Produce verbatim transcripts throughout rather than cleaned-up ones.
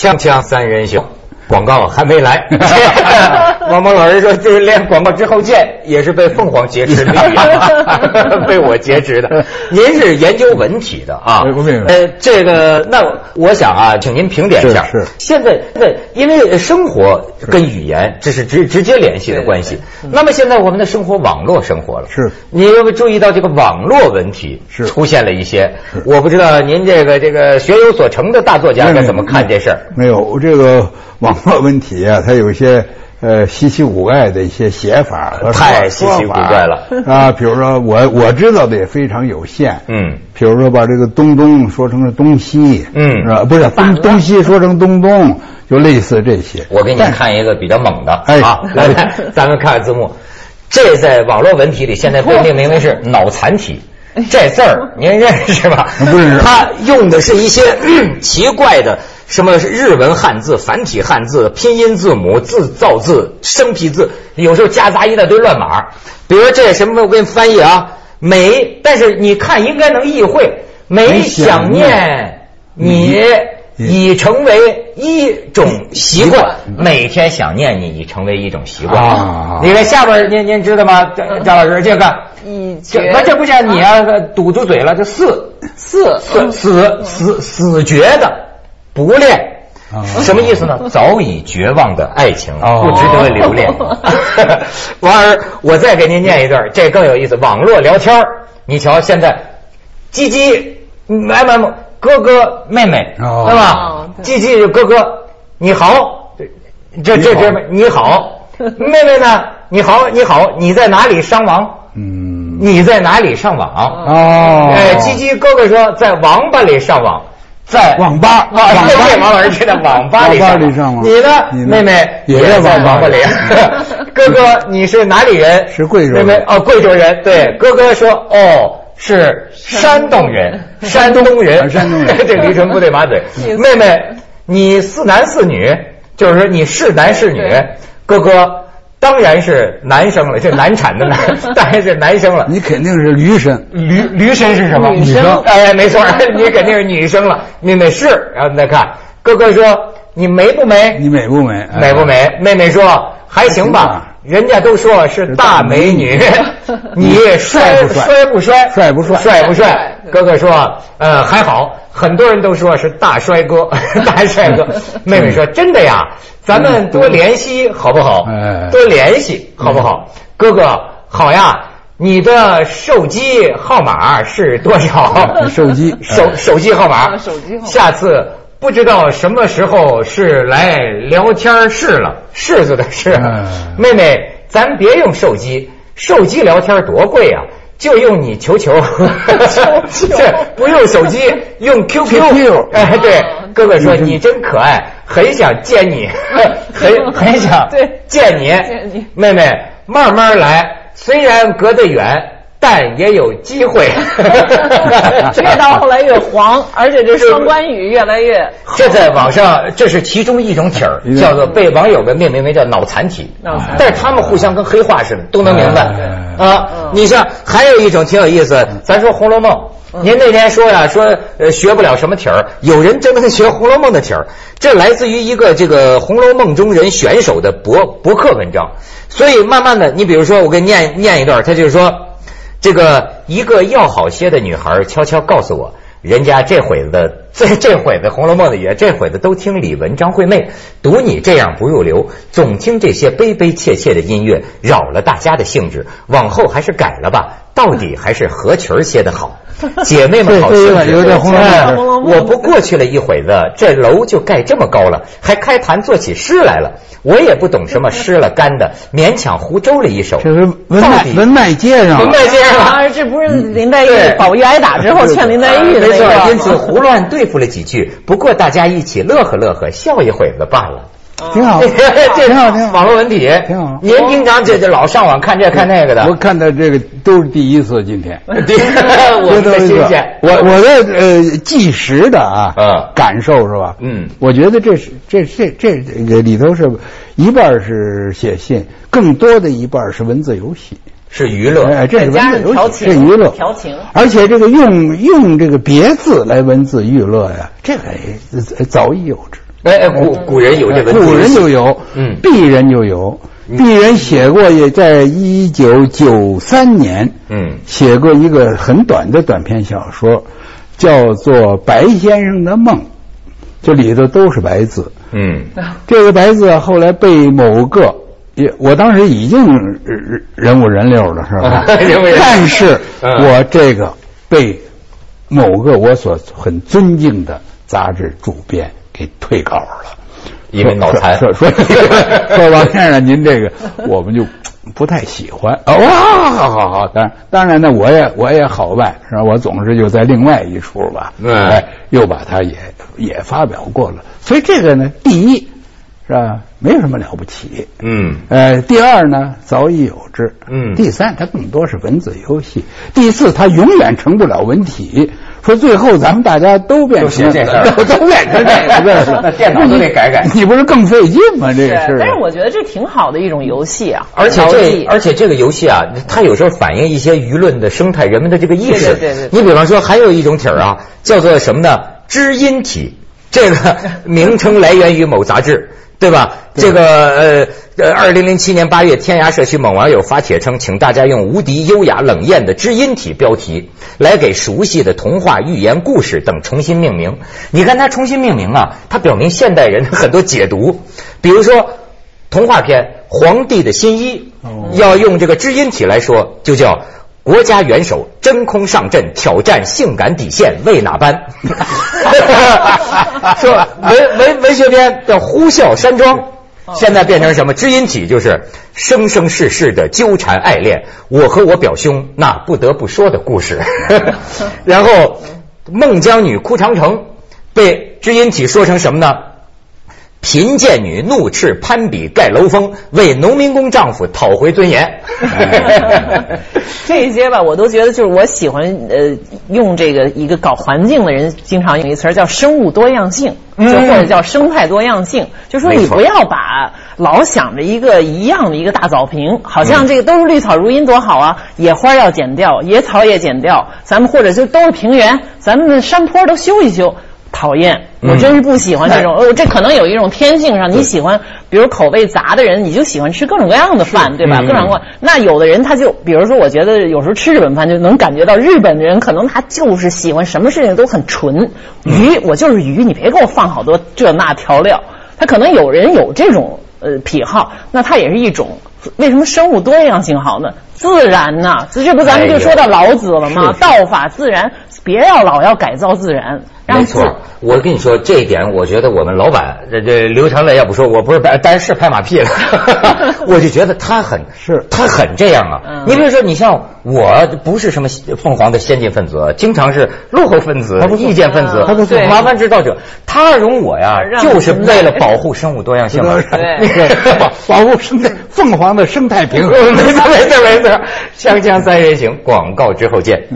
锵锵三人行，广告还没来。王蒙老师说，就是连广告之后见也是被凤凰劫持的，被我劫持的。您是研究文体的啊？ 我明白。 呃，这个那我想啊，请您评点一下。 是。是现在对，因为生活跟语言这是直直接联系的关系。那么现在我们的生活网络生活了， 是。 你有没有注意到这个网络文体是出现了一些？我不知道您这个这个学有所成的大作家该怎么看这事儿？ 没有这个网络文体啊，它有一些。呃，稀奇古怪的一些写法和太稀奇古怪了啊！比如说我我知道的也非常有限， 嗯， 比如说把这个东东说成了东西， 嗯， 是吧？不是东东西说成东东，就类似这些。 我给你看一个比较猛的， 哎， 啊，来来，咱们看字幕，这在网络文体里现在被命名为是脑残体。这字儿您认识吧？ 不认识。 它用的是一些、嗯、奇怪的。什么日文汉字、繁体汉字、拼音字母、字造字、生僻字，有时候夹杂一大堆乱码。比如说这什么，我给你翻译啊，每，但是你看应该能意会，每想念你已成为一种习惯，每天想念你已成为一种习惯。啊、你看下边您您知道吗？张老师，这个这不这不是你啊，堵住嘴了，这四四死死死死绝的。不恋，什么意思呢？早已绝望的爱情不值得留恋。完儿，我再给您念一段，这更有意思。网络聊天，你瞧现在，鸡鸡，哎妈哥哥妹妹，对吧？鸡鸡哥哥，你好，这这这你好，妹妹呢？你好，你好，你在哪里上网？嗯，你在哪里上网？哦，哎，鸡鸡哥哥说在网吧里上网。在网吧， 网吧，王老师在网吧里上网。你呢，妹妹也在网吧里。哥哥，你是哪里人？ 是贵州人。 妹妹哦，贵州人。对，哥哥说哦，是山东人，山东人， 山东人。 这驴唇不对马嘴。妹妹，你四男四女，就是说你是男是女。哥哥。当然是男生了，这难产的男，当然是男生了。 你肯定是驴生， 驴驴生是什么？ 女生。 哎，没错，你肯定是女生了。妹妹是，然后你再看，哥哥说你美不美？ 你美不美？ 美不美？妹妹说还行吧，人家都说是大美女。你帅不帅不帅？ 帅不帅？ 帅不帅？哥哥说呃还好，很多人都说是大帅哥，大帅哥。妹妹说真的呀。咱们多联系好不好？多联系好不好？哥哥好呀，你的手机号码是多少？ 手机手手机号码， 手机号码。 下次不知道什么时候是来聊天室了，柿子的柿。妹妹，咱别用手机，手机聊天多贵啊！就用你球球，这不用手机，用 Q Q。哎，对，哥哥说你真可爱，很想见你，很很想见你。妹妹，慢慢来，虽然隔得远，但也有机会。 越到后来越黄，而且这双关语越来越。 这在网上，这是其中一种体儿，叫做被网友们命名为叫脑残体。脑残，但是他们互相跟黑话似的，都能明白啊。你像还有一种挺有意思，咱说《红楼梦》，您那天说呀，说呃学不了什么体儿，有人真能学《红楼梦》的体儿，这来自于一个这个《红楼梦》中人选手的博博客文章。所以慢慢的，你比如说，我给你念念一段，他就是说。这个一个要好些的女孩悄悄告诉我，人家这会子的这这会子《红楼梦》的也这会子都听李玟、张惠妹，独你这样不入流，总听这些悲悲切切的音乐，扰了大家的兴致。往后还是改了吧，到底还是合群些的好。姐妹们好兴致， 有点红楼梦。我不过去了一会子，这楼就盖这么高了，还开坛做起诗来了。我也不懂什么湿了干的，勉强胡诌了一首。 这是文脉文脉接上， 文脉接上啊！这不是林黛玉宝玉挨打之后劝林黛玉的没错，因此胡乱对付了几句。不过大家一起乐呵乐呵，笑一会子罢了。 挺好， 挺好，挺好。网络文体挺好。 您平常这这老上网看这看那个的？ 我看的这个都是第一次，今天。 我们的新鲜。 我我的呃纪实的啊， 嗯， 感受是吧？ 嗯， 我觉得这是这这这个里头是一半是写信，更多的一半是文字游戏。 是娱乐， 哎，这是文字游戏， 是娱乐， 调情。 而且这个用用这个别字来文字娱乐呀，这个早已有之。 哎哎，古古人有这文字， 古人就有， 嗯， 鄙人就有。鄙人写过，也在一九九三年，嗯，写过一个很短的短篇小说，叫做《白先生的梦》，这里头都是白字。嗯，这个白字后来被某个，也我当时已经人五人六了，是吧？但是我这个被某个我所很尊敬的杂志主编给退稿了。 因为脑残， 说说说王先生，您这个我们就不太喜欢。哦，好好好好，当然当然呢，我也我也好办，是吧？我总是就在另外一处吧，哎，又把它也也发表过了。所以这个呢，第一是吧，没有什么了不起，嗯，呃，第二呢，早已有之，嗯，第三，它更多是文字游戏，第四，它永远成不了文体。说最后咱们大家都变成这事都都变成这个字了， 那电脑都得改改， 你不是更费劲吗？这个事， 但是我觉得这挺好的一种游戏啊， 而且这而且这个游戏啊，它有时候反映一些舆论的生态，人们的这个意识。 对对对。 你比方说，还有一种体儿啊，叫做什么呢？知音体，这个名称来源于某杂志。对吧？这个呃呃，二零零七年八月，天涯社区某网友发帖称，请大家用无敌、优雅、冷艳的知音体标题来给熟悉的童话、寓言、故事等重新命名。你看他重新命名啊，他表明现代人的很多解读，比如说童话片《皇帝的新衣》，要用这个知音体来说，就叫国家元首真空上阵，挑战性感底线，为哪般？说文文文学篇叫呼啸山庄，现在变成什么？知音体就是生生世世的纠缠爱恋，我和我表兄那不得不说的故事。然后孟姜女哭长城被知音体说成什么呢？贫贱女怒斥攀比盖楼峰，为农民工丈夫讨回尊严。 这些吧，我都觉得就是我喜欢呃用这个一个搞环境的人经常用一词叫生物多样性，就或者叫生态多样性，就说你不要把老想着一个一样的一个大草坪，好像这个都是绿草如茵多好啊，野花要剪掉，野草也剪掉，咱们或者就都是平原，咱们的山坡都修一修。讨厌，我真是不喜欢这种。呃、嗯，这可能有一种天性上，你喜欢，比如口味杂的人，你就喜欢吃各种各样的饭，对吧？各种各样。那有的人他就，比如说，我觉得有时候吃日本饭就能感觉到日本人可能他就是喜欢什么事情都很纯。鱼，我就是鱼，你别给我放好多这那调料。他可能有人有这种呃癖好，那他也是一种。为什么生物多样性好呢？自然呐、啊，这不咱们就说到老子了吗？道法自然，别要老要改造自然。 没错，我跟你说这一点，我觉得我们老板这这刘长乐要不说，我不是白，但是拍马屁了，我就觉得他很是，他很这样啊。嗯、你比如说，你像我不是什么凤凰的先进分子，经常是落后分子、意见分子，他不是麻烦制造者。他容我呀，就是为了保护生物多样性嘛， 对，保护生态，凤凰的生态平衡。 没错，没错，没错。锵锵三人行，广告之后见。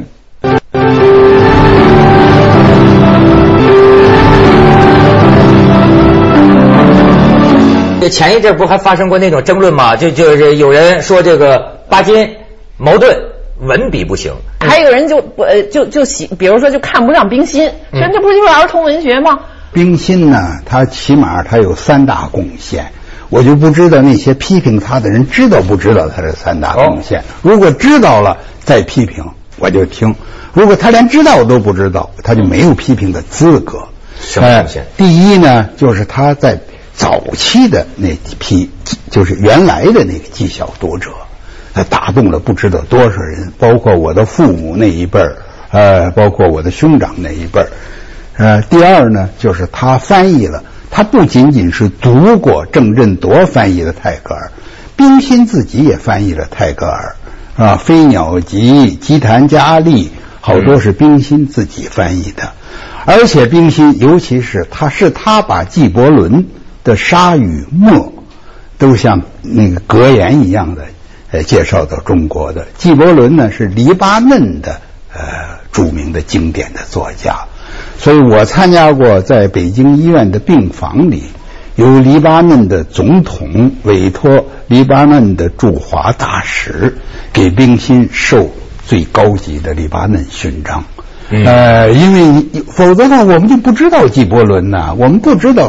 前一阵不还发生过那种争论吗？就就是有人说这个巴金矛盾文笔不行， 还有人就呃就就喜，比如说就看不上冰心，人、嗯、这不就是儿童文学吗？ 冰心呢，他起码他有三大贡献，我就不知道那些批评他的人知道不知道他这三大贡献。哦、如果知道了再批评，我就听；如果他连知道都不知道，他就没有批评的资格。 什么贡献？ 呃、第一呢，就是他在早期的那批，就是原来的那个纪晓读者，他打动了不知道多少人，包括我的父母那一辈儿，呃，包括我的兄长那一辈儿。呃，第二呢，就是他翻译了，他不仅仅是读过郑振铎翻译的泰戈尔，冰心自己也翻译了泰戈尔啊，《飞鸟集》《吉檀迦利》，好多是冰心自己翻译的。而且冰心，尤其是他是他把纪伯伦的沙与墨都像那个格言一样的呃介绍到中国的。纪伯伦呢是黎巴嫩的呃著名的经典的作家，所以我参加过在北京医院的病房里，由黎巴嫩的总统委托黎巴嫩的驻华大使给冰心授最高级的黎巴嫩勋章。呃，因为否则呢，我们就不知道纪伯伦呐，我们不知道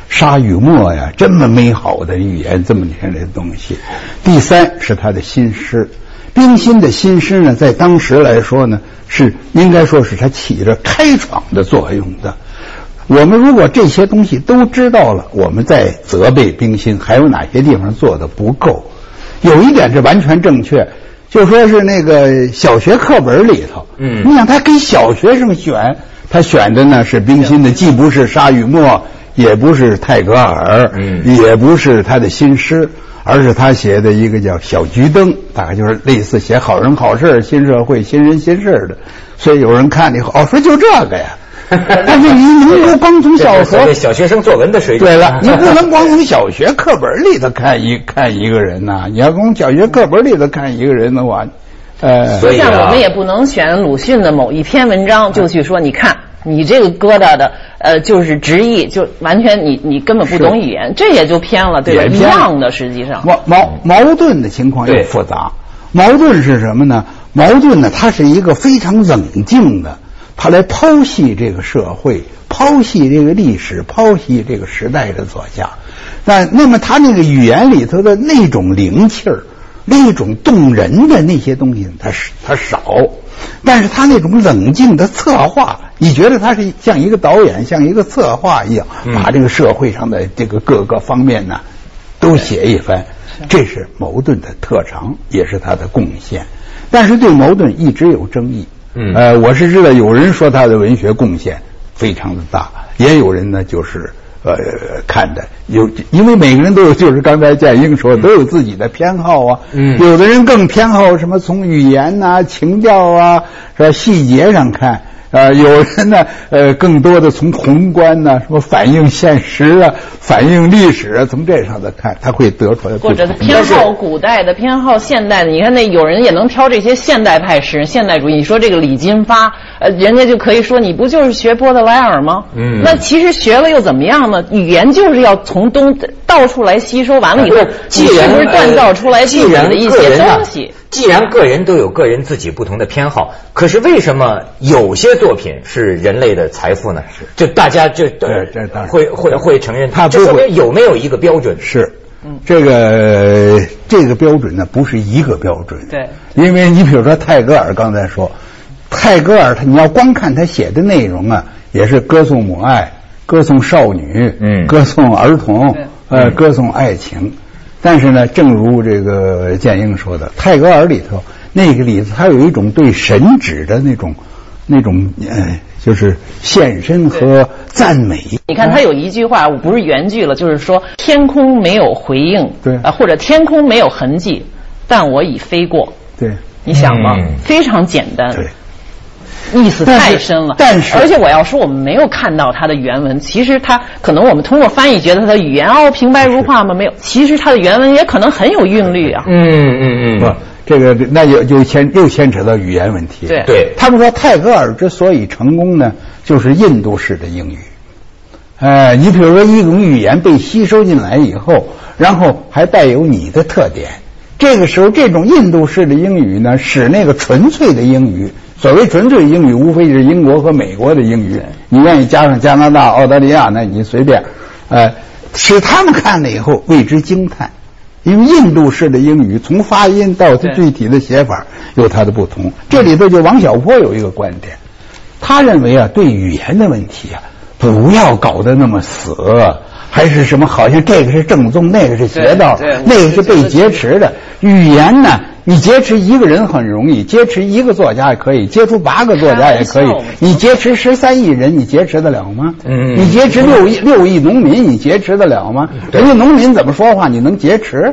沙与墨呀，这么美好的语言，这么天的东西。第三是他的新诗，冰心的新诗呢，在当时来说呢，是应该说是他起着开创的作用的。我们如果这些东西都知道了，我们再责备冰心还有哪些地方做的不够。有一点是完全正确，就说是那个小学课本里头，嗯，你想他给小学生选，他选的呢是冰心的，既不是沙与墨，也不是泰戈尔，嗯，也不是他的新诗，而是他写的一个叫小桔灯，大概就是类似写好人好事、新社会、新人新事的。所以有人看了以后，哦，说就这个呀。但是你能够光从小学小学生作文的水准， 对了，你不能光从小学课本里头看一看一个人呐、啊，你要从小学课本里头看一个人的话，呃， 所以像我们也不能选鲁迅的某一篇文章就去说，你看你这个疙瘩的呃就是直译，就完全你你根本不懂语言，这也就偏了，对吧？一样的，实际上矛矛矛盾的情况又复杂。矛盾是什么呢？矛盾呢，它是一个非常冷静的。他来剖析这个社会，剖析这个历史，剖析这个时代的作家。那那么他那个语言里头的那种灵气儿，那种动人的那些东西，他他少。但是他那种冷静的策划，你觉得他是像一个导演，像一个策划一样，把这个社会上的这个各个方面呢都写一番。这是茅盾的特长，也是他的贡献。但是对茅盾一直有争议。嗯，呃，我是知道有人说他的文学贡献非常的大，也有人呢就是呃看的有，因为每个人都有，就是刚才建英说都有自己的偏好啊。嗯，有的人更偏好什么从语言呐、啊、情调啊、是吧细节上看。呃，有人呢，呃，更多的从宏观呢、啊，什么反映现实啊，反映历史啊，从这上头看，他会得出来。 或者偏好古代的，偏好现代的。你看那有人也能挑这些现代派诗人、现代主义。你说这个李金发，呃，人家就可以说你不就是学波德莱尔吗？嗯。那其实学了又怎么样呢？语言就是要从东到处来吸收，完了以后， 既然是锻造出来自己的一些东西。 既然个人都有个人自己不同的偏好，可是为什么有些作品是人类的财富呢？就大家就呃会会会承认， 他这说明有没有一个标准？ 是，嗯，这个这个标准呢不是一个标准。 对， 因为你比如说泰戈尔刚才说，泰戈尔他你要光看他写的内容啊，也是歌颂母爱、歌颂少女、嗯，歌颂儿童，呃，歌颂爱情。但是呢，正如这个建英说的，泰戈尔里头那个里头，他有一种对神旨的那种、那种呃，就是献身和赞美。 你看他有一句话，我不是原句了，就是说天空没有回应， 对啊、 呃，或者天空没有痕迹，但我已飞过。 对， 你想吧，嗯、非常简单。 对。 意思太深了， 但是， 而且我要说，我们没有看到他的原文。其实他可能我们通过翻译觉得他的语言哦平白如画吗？没有，其实他的原文也可能很有韵律啊。 嗯嗯嗯， 不，这个那就就牵又牵扯到语言问题。 对对， 他们说泰戈尔之所以成功呢，就是印度式的英语。呃，你比如说一种语言被吸收进来以后，然后还带有你的特点。这个时候，这种印度式的英语呢，使那个纯粹的英语。所谓纯粹英语，无非是英国和美国的英语。你愿意加上加拿大、澳大利亚，那你随便。呃，使他们看了以后为之惊叹，因为印度式的英语从发音到它具体的写法有它的不同。这里头就王小波有一个观点，他认为啊，对语言的问题啊，不要搞得那么死，还是什么好像这个是正宗，那个是邪道，那个是被劫持的。语言呢？你劫持一个人很容易，劫持一个作家也可以，劫出八个作家也可以。你劫持十三亿人，你劫持得了吗？嗯，你劫持六亿六亿农民，你劫持得了吗？人家农民怎么说话，你能劫持？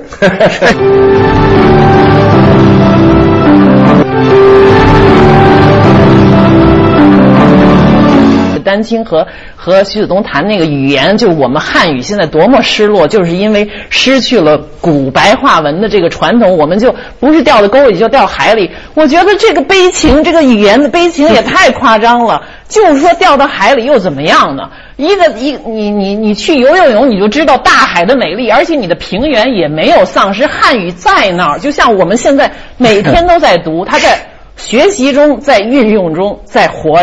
丹青和和徐子东谈那个语言，就是我们汉语现在多么失落，就是因为失去了古白话文的这个传统，我们就不是掉到沟里就掉海里。我觉得这个悲情，这个语言的悲情也太夸张了。就是说掉到海里又怎么样呢？一个一你你你去游游泳，你就知道大海的美丽，而且你的平原也没有丧失，汉语在那儿。就像我们现在每天都在读，它在学习中，在运用中，在活着。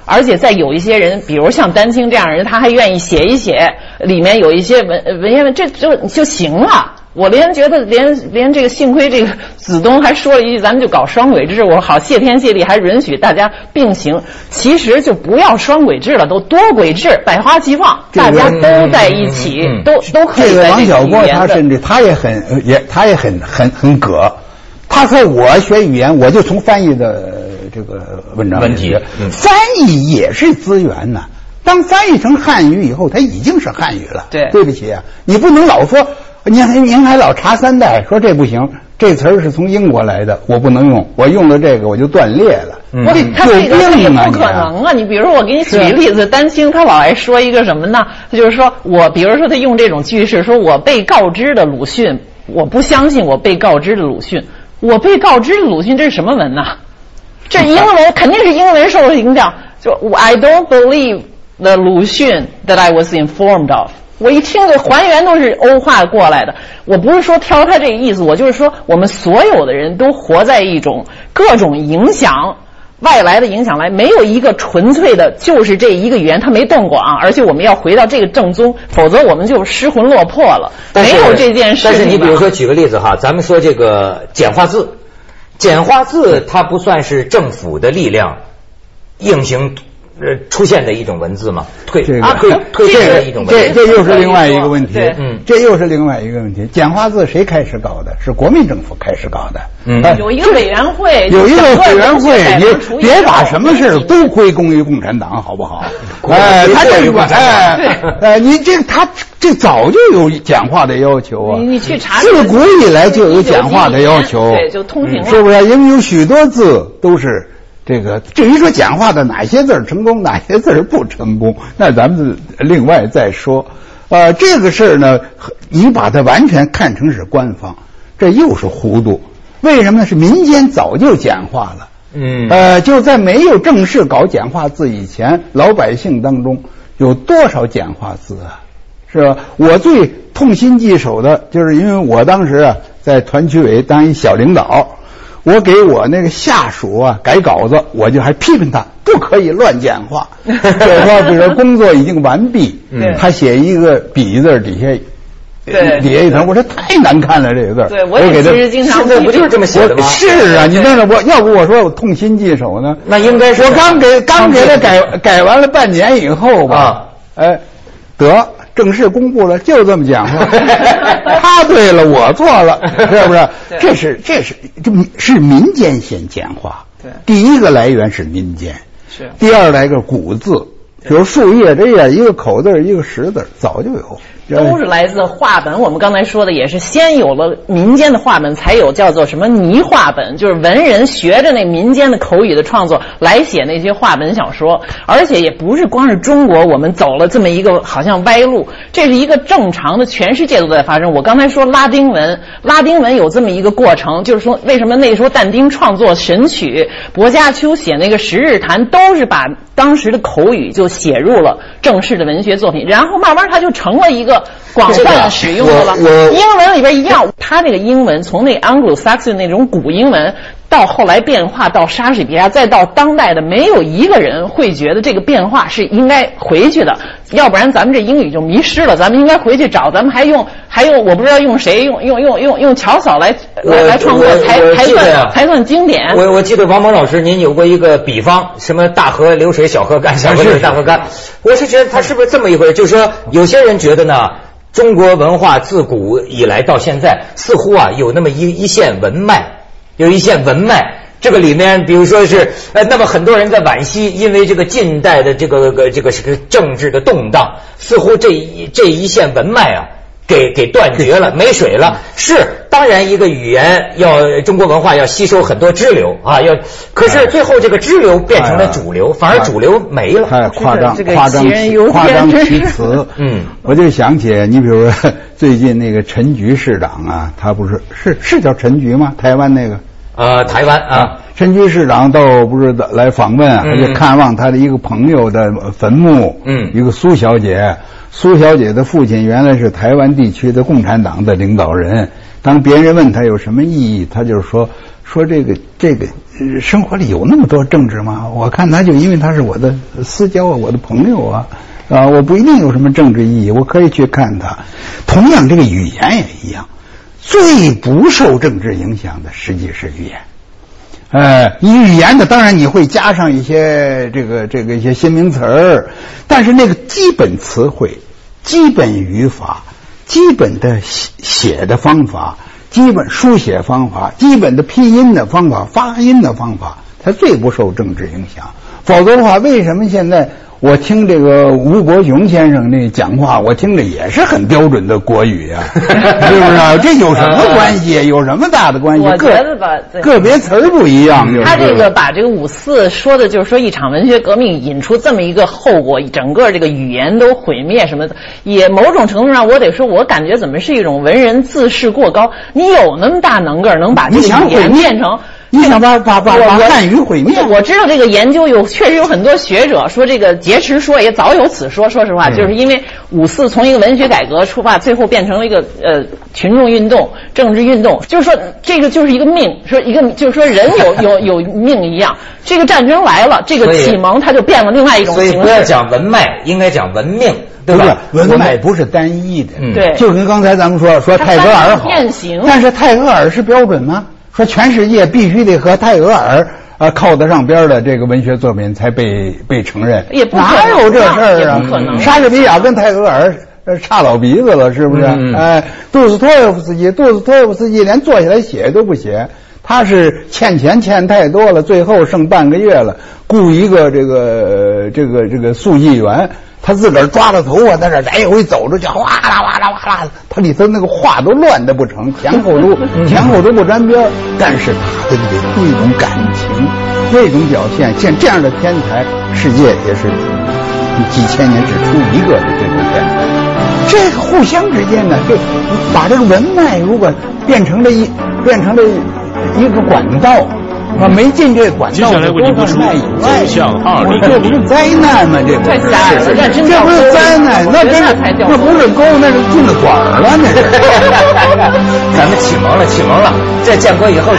而且再有一些人，比如像丹青这样的人，他还愿意写一写里面有一些文文言文，这就就行了。我连觉得连连这个幸亏这个子东还说了一句，咱们就搞双轨制，我好谢天谢地，还允许大家并行。其实就不要双轨制了，都多轨制，百花齐放，大家都在一起，嗯、都都可以在这个。 这个王小波他甚至他也很也他也很很很葛，他说我学语言，我就从翻译的这个文章问题， 嗯、翻译也是资源呐。当翻译成汉语以后，它已经是汉语了。 对， 对不起啊，你不能老说。您还您还老查三代，说这不行，这词儿是从英国来的，我不能用，我用了这个我就断裂了。 嗯，他这个也不可能啊！你比如说，我给你举个例子，丹青他老爱说一个什么呢？他就是说我，比如说他用这种句式，说我被告知的鲁迅，我不相信我被告知的鲁迅，我被告知的鲁迅，这是什么文呢？这英文肯定是英文受影响，就 I don't believe the 鲁迅 that I was informed of。我一听这还原都是欧化过来的，我不是说挑他这个意思，我就是说我们所有的人都活在一种各种影响外来的影响来，没有一个纯粹的就是这一个语言它没断广，而且我们要回到这个正宗，否则我们就失魂落魄了。没有这件事情。 但是你比如说举个例子哈，咱们说这个简化字，简化字它不算是政府的力量硬行呃，出现的一种文字嘛，退这个啊，退退这的一种文字， 这这又是另外一个问题。 嗯， 这又是另外一个问题。简化字谁开始搞的？是国民政府开始搞的。 嗯， 有一个委员会， 有一个委员会，你别把什么事都归功于共产党，好不好？哎，他这个哎，呃，你这他这早就有简化的要求啊。 你你去查， 自古以来就有简化的要求， 对，就通行了， 是不是？因为有许多字都是。这个至于说简化的哪些字儿成功，哪些字儿不成功，那咱们另外再说。呃，这个事儿呢，你把它完全看成是官方，这又是糊涂。为什么呢？是民间早就简化了。 嗯， 呃，就在没有正式搞简化字以前，老百姓当中有多少简化字啊？是吧？我最痛心疾首的就是因为我当时啊在团区委当一小领导。我给我那个下属啊改稿子，我就还批评他不可以乱简化。就是说，比如说工作已经完毕， 嗯、 他写一个笔字底下， 对底下一层，我说太难看了这个字。 对，我也其实经常现在不就是这么写的吗？ 是啊，你那我要不我说我痛心疾首呢？ 那应该是我刚给刚给他改改完了半年以后吧，啊、哎，得。正式公布了，就这么讲话。他对了，我错了，是不是？这是这是这是民间先简化。 对， 第一个来源是民间， 是。 第二来个古字，比如树叶这样一个口字一个实字，早就有。 都是来自话本，我们刚才说的也是先有了民间的话本，才有叫做什么泥话本，就是文人学着那民间的口语的创作来写那些话本小说。而且也不是光是中国我们走了这么一个好像歪路，这是一个正常的，全世界都在发生。我刚才说拉丁文，拉丁文有这么一个过程，就是说为什么那时候但丁创作《神曲》，薄伽丘写那个《十日谈》，都是把当时的口语就写入了正式的文学作品，然后慢慢它就成了一个广泛使用的了。英文里边一样，它这个英文从那 Anglo-Saxon 那种古英文到后来变化到莎士比亚，再到当代的，没有一个人会觉得这个变化是应该回去的，要不然咱们这英语就迷失了。咱们应该回去找，咱们还用还用我不知道用谁用用用用用乔嫂来来来创作才才算才算经典。 我我记得王蒙老师您有过一个比方，什么大河流水小河干，小河流水大河干。我是觉得他是不是这么一回事？就是说有些人觉得呢，中国文化自古以来到现在似乎啊有那么一一线文脉。有一线文脉，这个里面，比如说是呃，那么很多人在惋惜，因为这个近代的这个个这个是个政治的动荡，似乎这一这一线文脉啊，给给断绝了，没水了。是，当然一个语言要中国文化要吸收很多支流啊，要，可是最后这个支流变成了主流，反而主流没了。 太夸张，夸张，夸张其词。 嗯， 我就想起你比如说最近那个陈菊市长啊，他不是是是叫陈菊吗？台湾那个。 呃，台湾啊， 陈菊市长到不是来访问，还去看望他的一个朋友的坟墓， 嗯， 一个苏小姐，苏小姐的父亲原来是台湾地区的共产党的领导人， 当别人问他有什么意义，他就是说说这个这个生活里有那么多政治吗？我看他就因为他是我的私交啊，我的朋友啊。啊，我不一定有什么政治意义，我可以去看它。同样，这个语言也一样，最不受政治影响的实际是语言。呃，语言呢，当然你会加上一些这个这个一些新名词儿，但是那个基本词汇、基本语法、基本的写的方法、基本书写方法、基本的拼音的方法、发音的方法，它最不受政治影响。否则的话，为什么现在？我听这个吴国雄先生那讲话，我听着也是很标准的国语啊，是不是啊？这有什么关系？有什么大的关系？ 我觉得吧， 个别词儿不一样。 他这个把这个五四说的就是说一场文学革命引出这么一个后果，整个这个语言都毁灭什么的，也某种程度上我得说，我感觉怎么是一种文人自视过高？你有那么大能个儿，能把这个语言变成？ 你想把把把把汉语毁灭？ 我知道这个研究有，确实有很多学者说这个节池说也早有此说。说实话，嗯、就是因为五四从一个文学改革出发，最后变成了一个呃群众运动、政治运动，就是说这个就是一个命，说一个就是说人有有有命一样。这个战争来了，这个启蒙它就变了另外一种形式。 所以不要讲文脉，应该讲文命。对吧？ 文脉不是单一的， 嗯、对， 就跟刚才咱们说说泰戈尔好，但是泰戈尔是标准吗？说全世界必须得和泰戈尔啊靠得上边的这个文学作品才被被承认， 也不哪有这事儿啊？ 不可能。 莎士比亚跟泰戈尔差老鼻子了，是不是？嗯、哎，杜斯托耶夫斯基，杜斯托耶夫斯基连坐下来写都不写，他是欠钱欠太多了，最后剩半个月了，雇一个这个这个这个速记员。他自个儿抓着头发在那来回走着去，哗啦哗啦哗啦，他里头那个话都乱的不成，前后都前后都不沾边。但是他的这个那种感情，那种表现，像这样的天才，世界也是几千年只出一个的这种天才。这个互相之间呢，就把这个文脉如果变成了一变成了一个管道。啊，没进这管道， 接下来为您播出《走向二零这不是灾难吗？这不是，这不是灾难，那真是那不是沟，那是进了管了，那是。 咱们启蒙了，启蒙了，这建国以后。